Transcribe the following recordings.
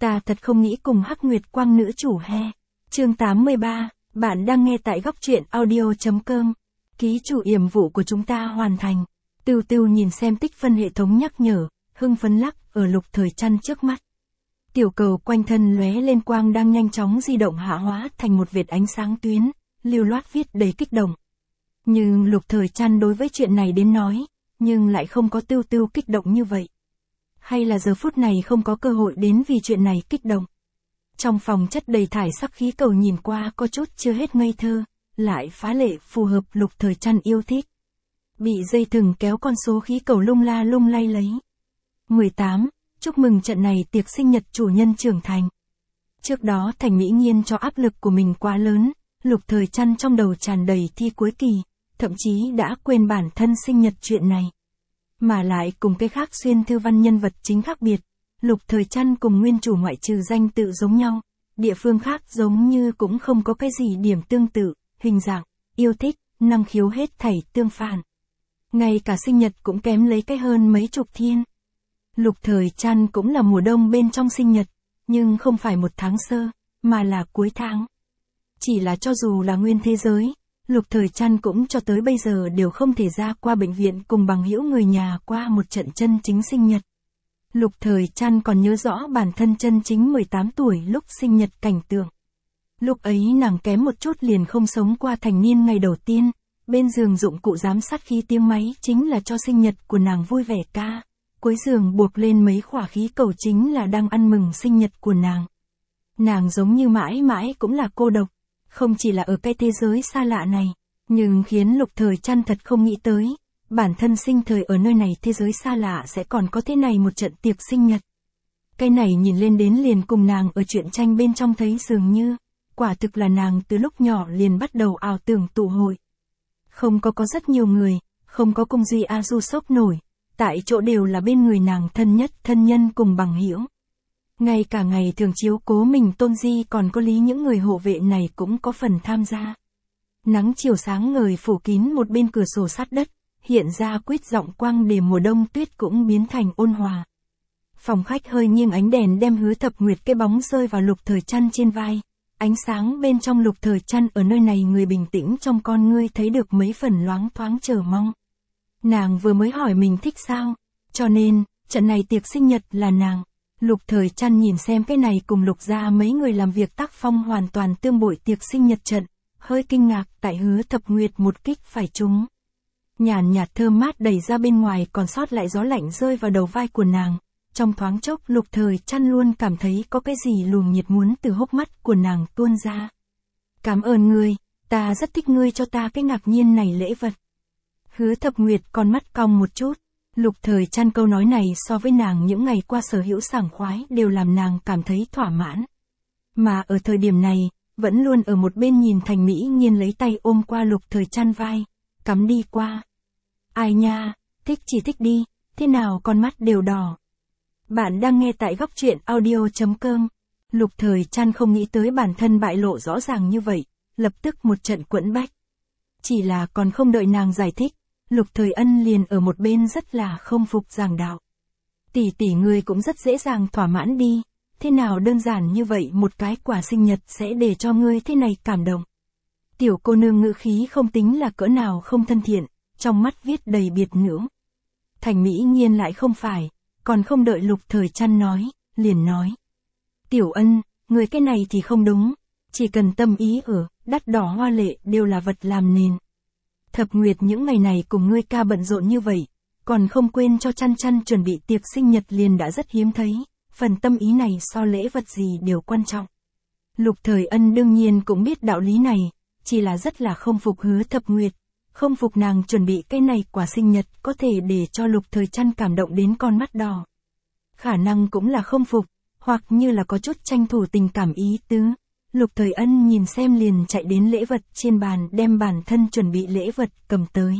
Ta thật không nghĩ cùng Hắc Nguyệt Quang nữ chủ he. Chương 83, bạn đang nghe tại góc truyện audio.com. Ký chủ yểm vụ của chúng ta hoàn thành. Tưu Tưu nhìn xem tích phân hệ thống nhắc nhở, hưng phấn lắc ở Lục Thời Trăn trước mắt. Tiểu cầu quanh thân lóe lên quang đang nhanh chóng di động hạ hóa thành một vệt ánh sáng tuyến, lưu loát viết đầy kích động. Nhưng Lục Thời Trăn đối với chuyện này đến nói, nhưng lại không có Tưu Tưu kích động như vậy. Hay là giờ phút này không có cơ hội đến vì chuyện này kích động. Trong phòng chất đầy thải sắc khí cầu nhìn qua có chút chưa hết ngây thơ, lại phá lệ phù hợp Lục Thời Trăn yêu thích. Bị dây thừng kéo con số khí cầu lung la lung lay lấy. 18. Chúc mừng trận này tiệc sinh nhật chủ nhân trưởng thành. Trước đó Thành Mỹ Nhiên cho áp lực của mình quá lớn, Lục Thời Trăn trong đầu tràn đầy thi cuối kỳ, thậm chí đã quên bản thân sinh nhật chuyện này. Mà lại cùng cái khác xuyên thư văn nhân vật chính khác biệt, Lục Thời Trăn cùng nguyên chủ ngoại trừ danh tự giống nhau, địa phương khác giống như cũng không có cái gì điểm tương tự, hình dạng, yêu thích, năng khiếu hết thảy tương phản. Ngay cả sinh nhật cũng kém lấy cái hơn mấy chục thiên. Lục Thời Trăn cũng là mùa đông bên trong sinh nhật, nhưng không phải một tháng sơ, mà là cuối tháng. Chỉ là cho dù là nguyên thế giới, Lục Thời Trăn cũng cho tới bây giờ đều không thể ra qua bệnh viện cùng bằng hữu người nhà qua một trận chân chính sinh nhật. Lục Thời Trăn còn nhớ rõ bản thân chân chính 18 tuổi lúc sinh nhật cảnh tượng. Lúc ấy nàng kém một chút liền không sống qua thành niên ngày đầu tiên, bên giường dụng cụ giám sát khí tiếng máy chính là cho sinh nhật của nàng vui vẻ ca. Cuối giường buộc lên mấy khỏa khí cầu chính là đang ăn mừng sinh nhật của nàng. Nàng giống như mãi mãi cũng là cô độc, không chỉ là ở cái thế giới xa lạ này, nhưng khiến Lục Thời Trăn thật không nghĩ tới, bản thân sinh thời ở nơi này thế giới xa lạ sẽ còn có thế này một trận tiệc sinh nhật. Cái này nhìn lên đến liền cùng nàng ở truyện tranh bên trong thấy dường như, quả thực là nàng từ lúc nhỏ liền bắt đầu ảo tưởng tụ hội. Không có rất nhiều người, không có cung duy a du sốc nổi. Tại chỗ đều là bên người nàng thân nhất thân nhân cùng bằng hữu. Ngay cả ngày thường chiếu cố mình Tôn Di còn có lý những người hộ vệ này cũng có phần tham gia. Nắng chiều sáng ngời phủ kín một bên cửa sổ sát đất, hiện ra quýt giọng quang để mùa đông tuyết cũng biến thành ôn hòa. Phòng khách hơi nghiêng ánh đèn đem Hứa Thập Nguyệt cái bóng rơi vào Lục Thời Trăn trên vai. Ánh sáng bên trong Lục Thời Trăn ở nơi này người bình tĩnh trong con ngươi thấy được mấy phần loáng thoáng chờ mong. Nàng vừa mới hỏi mình thích sao, cho nên, trận này tiệc sinh nhật là nàng. Lục Thời Trăn nhìn xem cái này cùng Lục gia mấy người làm việc tác phong hoàn toàn tương bội tiệc sinh nhật trận, hơi kinh ngạc tại Hứa Thập Nguyệt một kích phải trúng. Nhàn nhạt thơm mát đẩy ra bên ngoài còn sót lại gió lạnh rơi vào đầu vai của nàng. Trong thoáng chốc Lục Thời Trăn luôn cảm thấy có cái gì luồng nhiệt muốn từ hốc mắt của nàng tuôn ra. Cảm ơn ngươi, ta rất thích ngươi cho ta cái ngạc nhiên này lễ vật. Hứa Thập Nguyệt con mắt cong một chút, Lục Thời Trăn câu nói này so với nàng những ngày qua sở hữu sảng khoái đều làm nàng cảm thấy thỏa mãn. Mà ở thời điểm này, vẫn luôn ở một bên nhìn Thành Mỹ Nhiên lấy tay ôm qua Lục Thời Trăn vai, cắm đi qua. Ai nha, thích chỉ thích đi, thế nào con mắt đều đỏ. Bạn đang nghe tại góc truyện audio.com. Lục Thời Trăn không nghĩ tới bản thân bại lộ rõ ràng như vậy, lập tức một trận quẫn bách. Chỉ là còn không đợi nàng giải thích, Lục Thời Ân liền ở một bên rất là không phục giảng đạo. Tỷ tỷ ngươi cũng rất dễ dàng thỏa mãn đi, thế nào đơn giản như vậy một cái quả sinh nhật sẽ để cho ngươi thế này cảm động. Tiểu cô nương ngữ khí không tính là cỡ nào không thân thiện, trong mắt viết đầy biệt nữ. Thành Mỹ Nhiên lại không phải, còn không đợi Lục Thời Trăn nói, liền nói. Tiểu Ân, người cái này thì không đúng, chỉ cần tâm ý ở, đắt đỏ hoa lệ đều là vật làm nền. Thập Nguyệt những ngày này cùng ngươi ca bận rộn như vậy, còn không quên cho Trăn Trăn chuẩn bị tiệc sinh nhật liền đã rất hiếm thấy, phần tâm ý này so lễ vật gì đều quan trọng. Lục Thời Ân đương nhiên cũng biết đạo lý này, chỉ là rất là không phục Hứa Thập Nguyệt, không phục nàng chuẩn bị cái này quả sinh nhật có thể để cho Lục Thời Trăn cảm động đến con mắt đỏ. Khả năng cũng là không phục, hoặc như là có chút tranh thủ tình cảm ý tứ. Lục Thời Ân nhìn xem liền chạy đến lễ vật trên bàn đem bản thân chuẩn bị lễ vật cầm tới.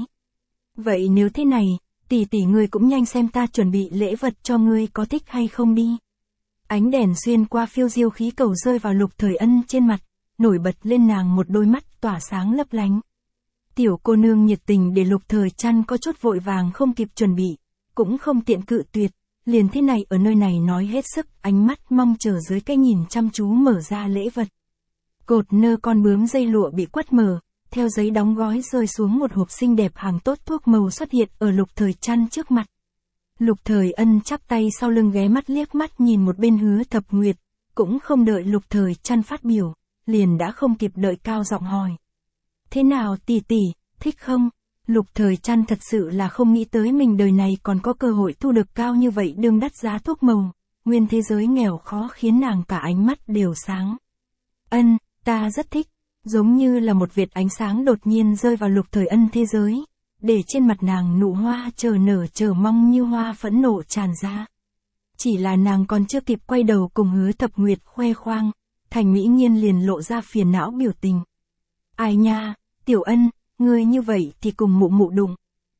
Vậy nếu thế này, tỷ tỷ ngươi cũng nhanh xem ta chuẩn bị lễ vật cho ngươi có thích hay không đi. Ánh đèn xuyên qua phiêu diêu khí cầu rơi vào Lục Thời Ân trên mặt, nổi bật lên nàng một đôi mắt tỏa sáng lấp lánh. Tiểu cô nương nhiệt tình để Lục Thời Trăn có chút vội vàng không kịp chuẩn bị, cũng không tiện cự tuyệt, liền thế này ở nơi này nói hết sức, ánh mắt mong chờ dưới cái nhìn chăm chú mở ra lễ vật. Cột nơ con bướm dây lụa bị quất mở, theo giấy đóng gói rơi xuống một hộp xinh đẹp hàng tốt thuốc màu xuất hiện ở Lục Thời Trăn trước mặt. Lục Thời Ân chắp tay sau lưng ghé mắt liếc mắt nhìn một bên Hứa Thập Nguyệt, cũng không đợi Lục Thời Trăn phát biểu, liền đã không kịp đợi cao giọng hỏi. Thế nào tỷ tỷ, thích không? Lục Thời Trăn thật sự là không nghĩ tới mình đời này còn có cơ hội thu được cao như vậy đương đắt giá thuốc màu, nguyên thế giới nghèo khó khiến nàng cả ánh mắt đều sáng. Ân, ta rất thích, giống như là một vệt ánh sáng đột nhiên rơi vào Lục Thời Ân thế giới, để trên mặt nàng nụ hoa chờ nở chờ mong như hoa phẫn nộ tràn ra. Chỉ là nàng còn chưa kịp quay đầu cùng Hứa Thập Nguyệt khoe khoang, Thành Mỹ Nghiên liền lộ ra phiền não biểu tình. Ai nha, Tiểu Ân, ngươi như vậy thì cùng mụ mụ đụng.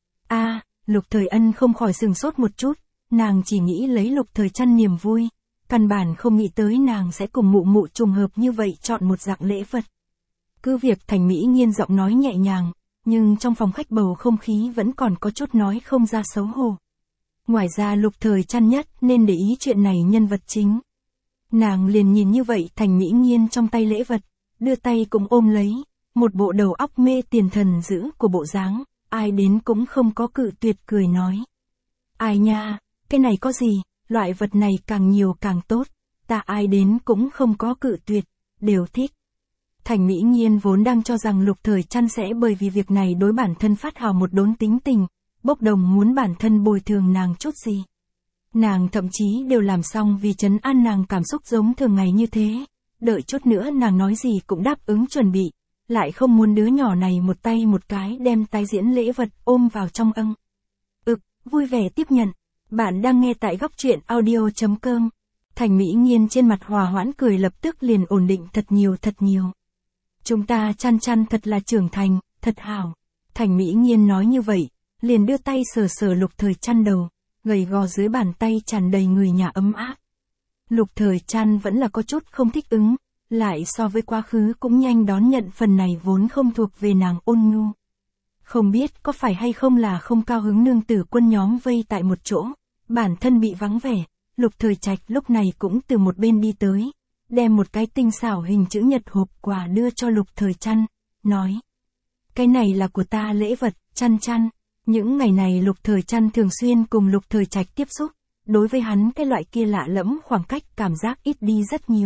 Lục Thời Ân không khỏi sừng sốt một chút, nàng chỉ nghĩ lấy Lục Thời Trăn niềm vui, căn bản không nghĩ tới nàng sẽ cùng mụ mụ trùng hợp như vậy chọn một dạng lễ vật. Cứ việc Thành Mỹ Nghiên giọng nói nhẹ nhàng, nhưng trong phòng khách bầu không khí vẫn còn có chút nói không ra xấu hổ. Ngoài ra Lục Thời Trăn nhất nên để ý chuyện này nhân vật chính. Nàng liền nhìn như vậy Thành Mỹ Nghiên trong tay lễ vật, đưa tay cũng ôm lấy, một bộ đầu óc mê tiền thần dữ của bộ dáng, ai đến cũng không có cự tuyệt cười nói. Ai nha, cái này có gì, loại vật này càng nhiều càng tốt, ta ai đến cũng không có cự tuyệt, đều thích. Thành Mỹ Nghiên vốn đang cho rằng Lục Thời Trăn sẽ bởi vì việc này đối bản thân phát hào một đốn tính tình, bốc đồng muốn bản thân bồi thường nàng chút gì. Nàng thậm chí đều làm xong vì trấn an nàng cảm xúc giống thường ngày như thế, đợi chút nữa nàng nói gì cũng đáp ứng chuẩn bị, lại không muốn đứa nhỏ này một tay một cái đem tái diễn lễ vật ôm vào trong âng. Vui vẻ tiếp nhận. Bạn đang nghe tại góc truyện audio.com. Thành Mỹ Nghiên trên mặt hòa hoãn cười lập tức liền ổn định thật nhiều. Chúng ta Trăn Trăn thật là trưởng thành, thật hảo. Thành Mỹ Nghiên nói như vậy, liền đưa tay sờ sờ Lục Thời Trăn đầu, gầy gò dưới bàn tay tràn đầy người nhà ấm áp. Lục Thời Trăn vẫn là có chút không thích ứng, lại so với quá khứ cũng nhanh đón nhận phần này vốn không thuộc về nàng ôn nhu. Không biết có phải hay không là không cao hứng nương tử quân nhóm vây tại một chỗ, bản thân bị vắng vẻ, Lục Thời Trạch lúc này cũng từ một bên đi tới, đem một cái tinh xảo hình chữ nhật hộp quà đưa cho Lục Thời Trăn, nói. Cái này là của ta lễ vật, Trăn Trăn. Những ngày này Lục Thời Trăn thường xuyên cùng Lục Thời Trạch tiếp xúc, đối với hắn cái loại kia lạ lẫm khoảng cách cảm giác ít đi rất nhiều.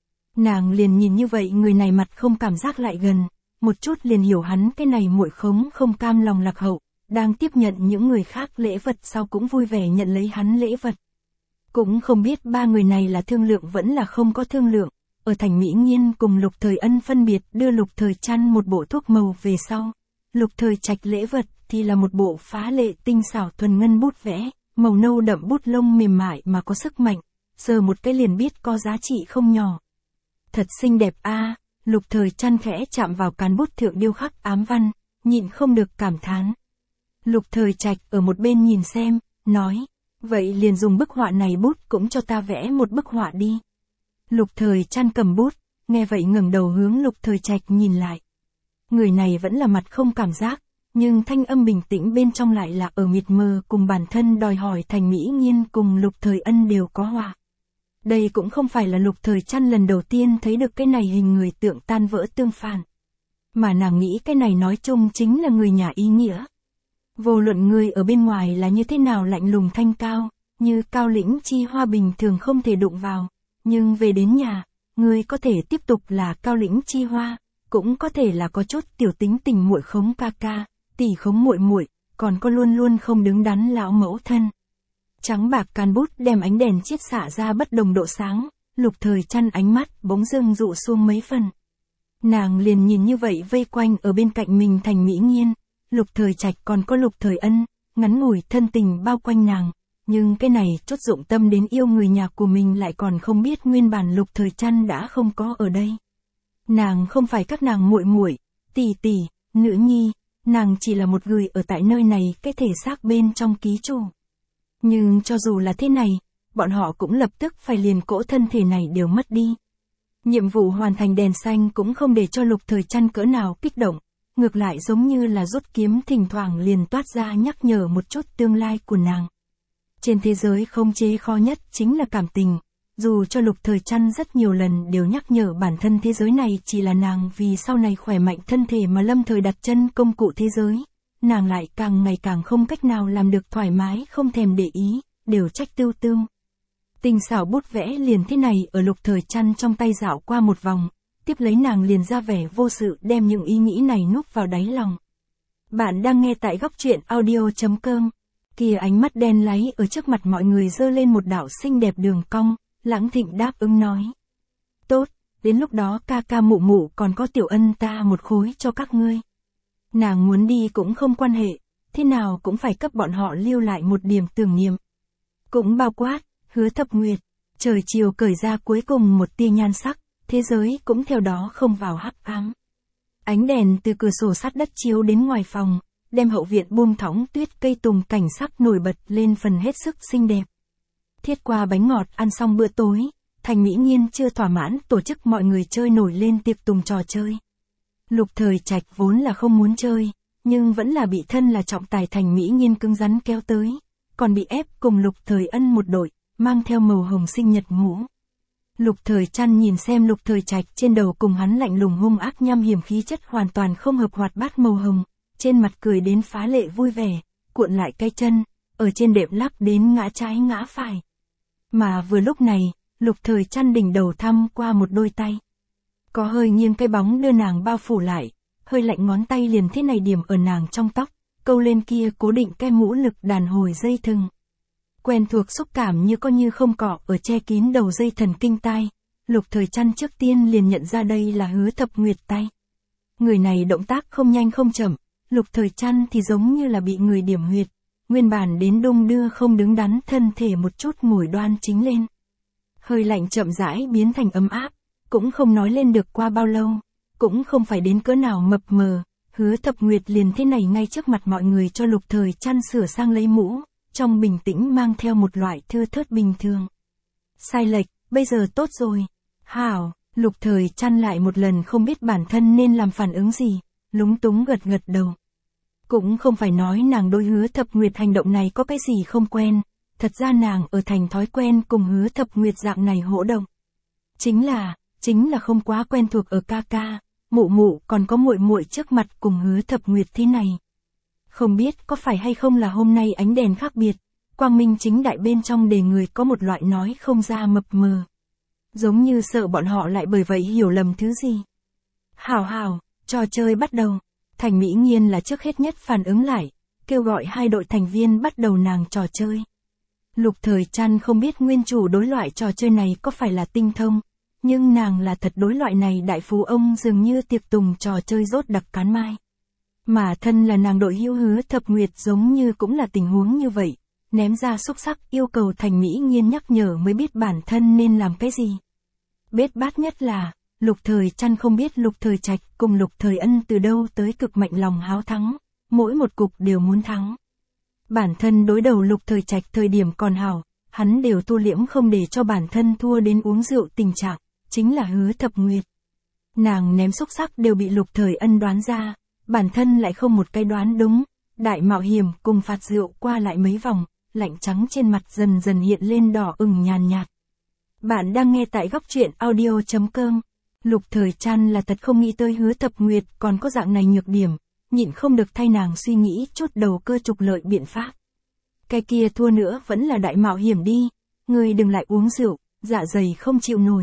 Nàng liền nhìn như vậy người này mặt không cảm giác lại gần, một chút liền hiểu hắn cái này muội khống không cam lòng lạc hậu, đang tiếp nhận những người khác lễ vật sau cũng vui vẻ nhận lấy hắn lễ vật. Cũng không biết ba người này là thương lượng vẫn là không có thương lượng, ở Thành Mỹ Nghiên cùng Lục Thời Ân phân biệt đưa Lục Thời Trăn một bộ thuốc màu về sau, Lục Thời Trạch lễ vật thì là một bộ phá lệ tinh xảo thuần ngân bút vẽ, màu nâu đậm bút lông mềm mại mà có sức mạnh, sờ một cái liền biết có giá trị không nhỏ. Thật xinh đẹp a. Lục Thời Trăn khẽ chạm vào cán bút thượng điêu khắc ám văn, nhịn không được cảm thán. Lục Thời Trạch ở một bên nhìn xem, nói, vậy liền dùng bức họa này bút cũng cho ta vẽ một bức họa đi. Lục Thời Trăn cầm bút, nghe vậy ngẩng đầu hướng Lục Thời Trạch nhìn lại. Người này vẫn là mặt không cảm giác, nhưng thanh âm bình tĩnh bên trong lại là ở mịt mờ cùng bản thân đòi hỏi Thành Mỹ Nghiên cùng Lục Thời Ân đều có họa. Đây cũng không phải là Lục Thời Trăn lần đầu tiên thấy được cái này hình người tượng tan vỡ tương phản. Mà nàng nghĩ cái này nói chung chính là người nhà ý nghĩa. Vô luận người ở bên ngoài là như thế nào lạnh lùng thanh cao, như Cao Lĩnh Chi Hoa bình thường không thể đụng vào, nhưng về đến nhà, người có thể tiếp tục là Cao Lĩnh Chi Hoa, cũng có thể là có chút tiểu tính tình muội khống ca ca, tỷ khống muội muội, còn có luôn luôn không đứng đắn lão mẫu thân. Trắng bạc can bút đem ánh đèn chiết xạ ra bất đồng độ sáng, Lục Thời Trăn ánh mắt bỗng dưng dụ xuống mấy phần. Nàng liền nhìn như vậy vây quanh ở bên cạnh mình Thành Mỹ Nghiên, Lục Thời Trạch còn có Lục Thời Ân, ngắn ngủi thân tình bao quanh nàng, nhưng cái này chốt dụng tâm đến yêu người nhà của mình lại còn không biết nguyên bản Lục Thời Trăn đã không có ở đây. Nàng không phải các nàng muội muội, tỷ tỷ, nữ nhi, nàng chỉ là một người ở tại nơi này cái thể xác bên trong ký chủ. Nhưng cho dù là thế này, bọn họ cũng lập tức phải liền cỗ thân thể này đều mất đi. Nhiệm vụ hoàn thành đèn xanh cũng không để cho Lục Thời Trăn cỡ nào kích động, ngược lại giống như là rút kiếm thỉnh thoảng liền toát ra nhắc nhở một chút tương lai của nàng. Trên thế giới khống chế khó nhất chính là cảm tình. Dù cho Lục Thời Trăn rất nhiều lần đều nhắc nhở bản thân thế giới này chỉ là nàng vì sau này khỏe mạnh thân thể mà lâm thời đặt chân công cụ thế giới, nàng lại càng ngày càng không cách nào làm được thoải mái không thèm để ý, đều trách Tưu Tưu. Tinh xảo bút vẽ liền thế này ở Lục Thời Trăn trong tay dạo qua một vòng, tiếp lấy nàng liền ra vẻ vô sự đem những ý nghĩ này núp vào đáy lòng. Bạn đang nghe tại góc truyện audio.com. Kia ánh mắt đen láy ở trước mặt mọi người giơ lên một đạo xinh đẹp đường cong, Lãng Thịnh đáp ứng nói. Tốt, đến lúc đó ca ca mụ mụ còn có Tiểu Ân ta một khối cho các ngươi. Nàng muốn đi cũng không quan hệ, thế nào cũng phải cấp bọn họ lưu lại một điểm tưởng niệm. Cũng bao quát, Hứa Thập Nguyệt, trời chiều cởi ra cuối cùng một tia nhan sắc, thế giới cũng theo đó không vào hắc ám. Ánh đèn từ cửa sổ sắt đất chiếu đến ngoài phòng, đem hậu viện buông thõng tuyết cây tùng cảnh sắc nổi bật lên phần hết sức xinh đẹp. Thiết qua bánh ngọt ăn xong bữa tối, Thành Mỹ Nghiên chưa thỏa mãn tổ chức mọi người chơi nổi lên tiệc tùng trò chơi. Lục Thời Trạch vốn là không muốn chơi, nhưng vẫn là bị thân là trọng tài Thành Mỹ Nghiên cứng rắn kéo tới, còn bị ép cùng Lục Thời Ân một đội, mang theo màu hồng sinh nhật mũ. Lục Thời Trăn nhìn xem Lục Thời Trạch trên đầu cùng hắn lạnh lùng hung ác nham hiểm khí chất hoàn toàn không hợp hoạt bát màu hồng, trên mặt cười đến phá lệ vui vẻ, cuộn lại cái chân, ở trên đệm lắc đến ngã trái ngã phải. Mà vừa lúc này, Lục Thời Trăn đỉnh đầu thăm qua một đôi tay. Có hơi nghiêng cái bóng đưa nàng bao phủ lại, hơi lạnh ngón tay liền thế này điểm ở nàng trong tóc, câu lên kia cố định cái mũ lực đàn hồi dây thừng. Quen thuộc xúc cảm như có như không cọ ở che kín đầu dây thần kinh tai, Lục Thời Trăn trước tiên liền nhận ra đây là Hứa Thập Nguyệt tay. Người này động tác không nhanh không chậm, Lục Thời Trăn thì giống như là bị người điểm huyệt, nguyên bản đến đung đưa không đứng đắn thân thể một chút ngồi đoan chính lên. Hơi lạnh chậm rãi biến thành ấm áp, cũng không nói lên được qua bao lâu, cũng không phải đến cỡ nào mập mờ, Hứa Thập Nguyệt liền thế này ngay trước mặt mọi người cho Lục Thời Trăn sửa sang lấy mũ, trong bình tĩnh mang theo một loại thưa thớt bình thường. Sai lệch, bây giờ tốt rồi. Hảo, Lục Thời Trăn lại một lần không biết bản thân nên làm phản ứng gì, lúng túng gật gật đầu. Cũng không phải nói nàng đối Hứa Thập Nguyệt hành động này có cái gì không quen, thật ra nàng ở thành thói quen cùng Hứa Thập Nguyệt dạng này hỗ động. Chính là không quá quen thuộc ở ca ca, mụ mụ còn có muội muội trước mặt cùng Hứa Thập Nguyệt thế này. Không biết có phải hay không là hôm nay ánh đèn khác biệt, quang minh chính đại bên trong đề người có một loại nói không ra mập mờ. Giống như sợ bọn họ lại bởi vậy hiểu lầm thứ gì. Hảo, trò chơi bắt đầu. Thành Mỹ Nghiên là trước hết nhất phản ứng lại, kêu gọi hai đội thành viên bắt đầu nàng trò chơi. Lục Thời Trăn không biết nguyên chủ đối loại trò chơi này có phải là tinh thông, nhưng nàng là thật đối loại này đại phú ông dường như tiệc tùng trò chơi rốt đặc cán mai. Mà thân là nàng đội hữu Hứa Thập Nguyệt giống như cũng là tình huống như vậy, ném ra xúc sắc yêu cầu Thành Mỹ Nghiên nhắc nhở mới biết bản thân nên làm cái gì. Bết bát nhất là, Lục Thời Trăn không biết Lục Thời Trạch cùng Lục Thời Ân từ đâu tới cực mạnh lòng háo thắng, mỗi một cục đều muốn thắng. Bản thân đối đầu Lục Thời Trạch thời điểm còn hảo, hắn đều tu liễm không để cho bản thân thua đến uống rượu tình trạng, chính là Hứa Thập Nguyệt. Nàng ném xúc sắc đều bị Lục Thời Ân đoán ra, bản thân lại không một cái đoán đúng, đại mạo hiểm cùng phạt rượu qua lại mấy vòng, lạnh trắng trên mặt dần dần hiện lên đỏ ửng nhàn nhạt. Bạn đang nghe tại góc truyện audio.com. Lục Thời Trăn là thật không nghĩ tới Hứa Thập Nguyệt còn có dạng này nhược điểm, nhịn không được thay nàng suy nghĩ chút đầu cơ trục lợi biện pháp. Cái kia thua nữa vẫn là đại mạo hiểm đi, ngươi đừng lại uống rượu, dạ dày không chịu nổi.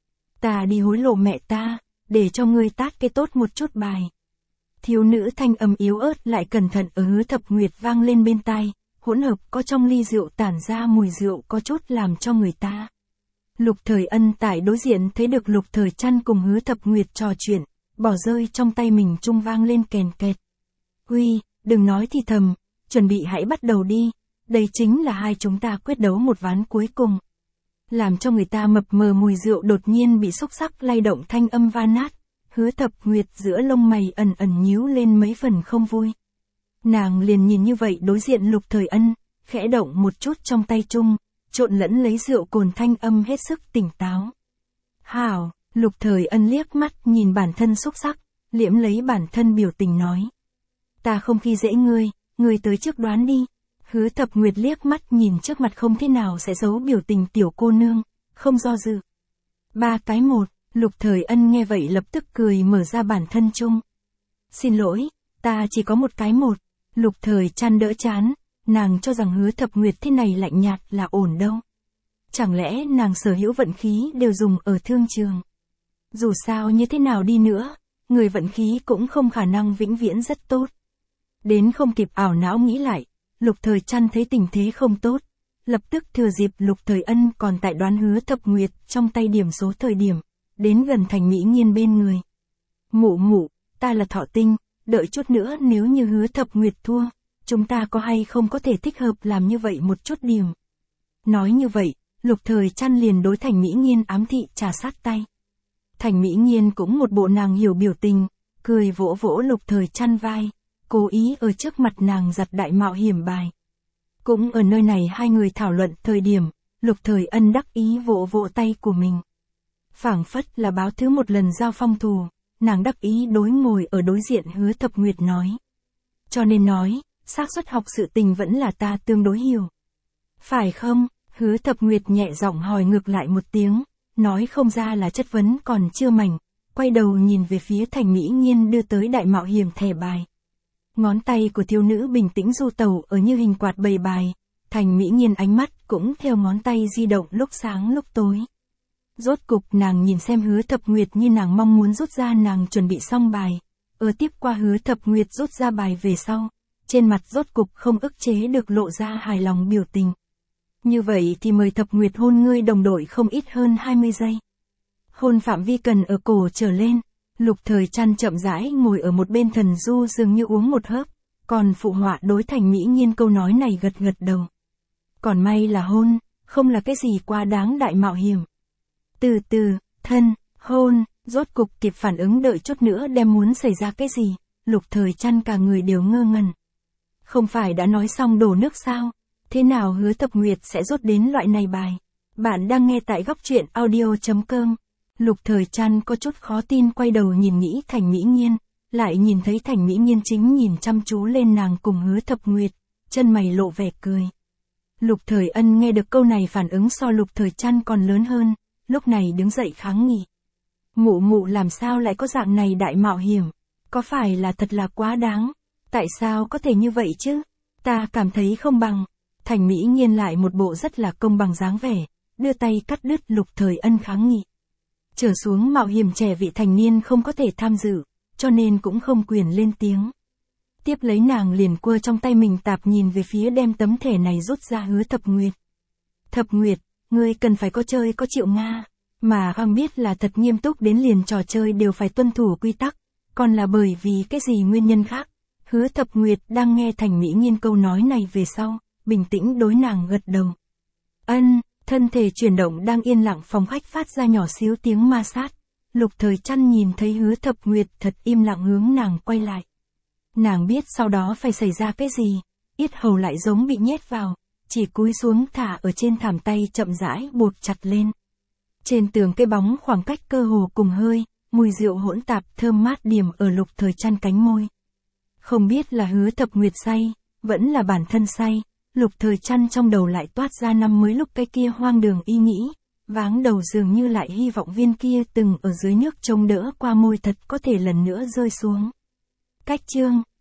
Ta đi hối lộ mẹ ta, để cho ngươi tát cái tốt một chút bài. Thiếu nữ thanh âm yếu ớt lại cẩn thận ở Hứa Thập Nguyệt vang lên bên tai, hỗn hợp có trong ly rượu tản ra mùi rượu có chút làm cho người ta. Lục Thời Ân tại đối diện thấy được Lục Thời Trăn cùng Hứa Thập Nguyệt trò chuyện, bỏ rơi trong tay mình trung vang lên kèn kẹt. Huy, đừng nói thì thầm, chuẩn bị hãy bắt đầu đi, đây chính là hai chúng ta quyết đấu một ván cuối cùng. Làm cho người ta mập mờ mùi rượu đột nhiên bị xúc sắc lay động thanh âm va nát, Hứa Thập Nguyệt giữa lông mày ẩn ẩn nhíu lên mấy phần không vui. Nàng liền nhìn như vậy đối diện Lục Thời Ân, khẽ động một chút trong tay chung, trộn lẫn lấy rượu cồn thanh âm hết sức tỉnh táo. Hảo, Lục Thời Ân liếc mắt nhìn bản thân xúc sắc, liễm lấy bản thân biểu tình nói. Ta không khi dễ ngươi tới trước đoán đi. Hứa Thập Nguyệt liếc mắt nhìn trước mặt không thế nào sẽ giấu biểu tình tiểu cô nương, không do dự. 3 cái một, Lục Thời Ân nghe vậy lập tức cười mở ra bản thân chung. Xin lỗi, ta chỉ có 1 cái một. Lục Thời Trăn đỡ chán, nàng cho rằng Hứa Thập Nguyệt thế này lạnh nhạt là ổn đâu. Chẳng lẽ nàng sở hữu vận khí đều dùng ở thương trường. Dù sao như thế nào đi nữa, người vận khí cũng không khả năng vĩnh viễn rất tốt. Đến không kịp ảo não nghĩ lại, Lục Thời Trăn thấy tình thế không tốt, lập tức thừa dịp Lục Thời Ân còn tại đoán Hứa Thập Nguyệt trong tay điểm số thời điểm, đến gần Thành Mỹ Nghiên bên người. Mụ mụ, ta là Thọ Tinh, đợi chút nữa nếu như Hứa Thập Nguyệt thua, chúng ta có hay không có thể thích hợp làm như vậy một chút điểm. Nói như vậy, Lục Thời Trăn liền đối Thành Mỹ Nghiên ám thị trà sát tay. Thành Mỹ Nghiên cũng một bộ nàng hiểu biểu tình, cười vỗ vỗ Lục Thời Trăn vai, cố ý ở trước mặt nàng giật đại mạo hiểm bài. Cũng ở nơi này hai người thảo luận thời điểm, Lục Thời Ân đắc ý vỗ vỗ tay của mình. Phảng phất là báo thứ một lần giao phong thù, nàng đắc ý đối ngồi ở đối diện Hứa Thập Nguyệt nói. Cho nên nói, xác suất học sự tình vẫn là ta tương đối hiểu. Phải không? Hứa Thập Nguyệt nhẹ giọng hỏi ngược lại một tiếng, nói không ra là chất vấn còn chưa mảnh, quay đầu nhìn về phía Thành Mỹ Nghiên đưa tới đại mạo hiểm thẻ bài. Ngón tay của thiếu nữ bình tĩnh du tẩu ở như hình quạt bầy bài, Thành Mỹ Nghiên ánh mắt cũng theo ngón tay di động lúc sáng lúc tối. Rốt cục nàng nhìn xem Hứa Thập Nguyệt như nàng mong muốn rút ra nàng chuẩn bị xong bài, tiếp qua Hứa Thập Nguyệt rút ra bài về sau, trên mặt rốt cục không ức chế được lộ ra hài lòng biểu tình. Như vậy thì mời Thập Nguyệt hôn ngươi đồng đội không ít hơn 20 giây. Hôn phạm vi cần ở cổ trở lên. Lục Thời Trăn chậm rãi ngồi ở một bên thần du dường như uống một hớp, còn phụ họa đối Thành Mỹ Nghiên câu nói này gật gật đầu. Còn may là hôn, không là cái gì quá đáng đại mạo hiểm. Từ từ, thân, hôn, rốt cục kịp phản ứng đợi chút nữa đem muốn xảy ra cái gì, Lục Thời Trăn cả người đều ngơ ngẩn. Không phải đã nói xong đổ nước sao? Thế nào Hứa Thập Nguyệt sẽ rốt đến loại này bài? Bạn đang nghe tại góc truyện audio.com. Lục Thời Trăn có chút khó tin quay đầu nhìn nghĩ Thành Mỹ Nghiên, lại nhìn thấy Thành Mỹ Nghiên chính nhìn chăm chú lên nàng cùng Hứa Thập Nguyệt, chân mày lộ vẻ cười. Lục Thời Ân nghe được câu này phản ứng so Lục Thời Trăn còn lớn hơn, lúc này đứng dậy kháng nghị. Mụ mụ làm sao lại có dạng này đại mạo hiểm? Có phải là thật là quá đáng? Tại sao có thể như vậy chứ? Ta cảm thấy không bằng. Thành Mỹ Nghiên lại một bộ rất là công bằng dáng vẻ, đưa tay cắt đứt Lục Thời Ân kháng nghị. Trở xuống mạo hiểm trẻ vị thành niên không có thể tham dự, cho nên cũng không quyền lên tiếng. Tiếp lấy nàng liền quơ trong tay mình tạp nhìn về phía đem tấm thẻ này rút ra Hứa Thập Nguyệt. Thập Nguyệt, ngươi cần phải có chơi có chịu Nga, mà không biết là thật nghiêm túc đến liền trò chơi đều phải tuân thủ quy tắc, còn là bởi vì cái gì nguyên nhân khác. Hứa Thập Nguyệt đang nghe Thành Mỹ Nghiên câu nói này về sau, bình tĩnh đối nàng gật đầu. Ân. Thân thể chuyển động đang yên lặng phòng khách phát ra nhỏ xíu tiếng ma sát. Lục Thời Trăn nhìn thấy Hứa Thập Nguyệt thật im lặng hướng nàng quay lại. Nàng biết sau đó phải xảy ra cái gì, yết hầu lại giống bị nhét vào, chỉ cúi xuống thả ở trên thảm tay chậm rãi buộc chặt lên. Trên tường cái bóng khoảng cách cơ hồ cùng hơi, mùi rượu hỗn tạp thơm mát điểm ở Lục Thời Trăn cánh môi. Không biết là Hứa Thập Nguyệt say, vẫn là bản thân say. Lục Thời Trăn trong đầu lại toát ra năm mới lúc cái kia hoang đường ý nghĩ, váng đầu dường như lại hy vọng viên kia từng ở dưới nước trông đỡ qua môi thật có thể lần nữa rơi xuống. Cách chương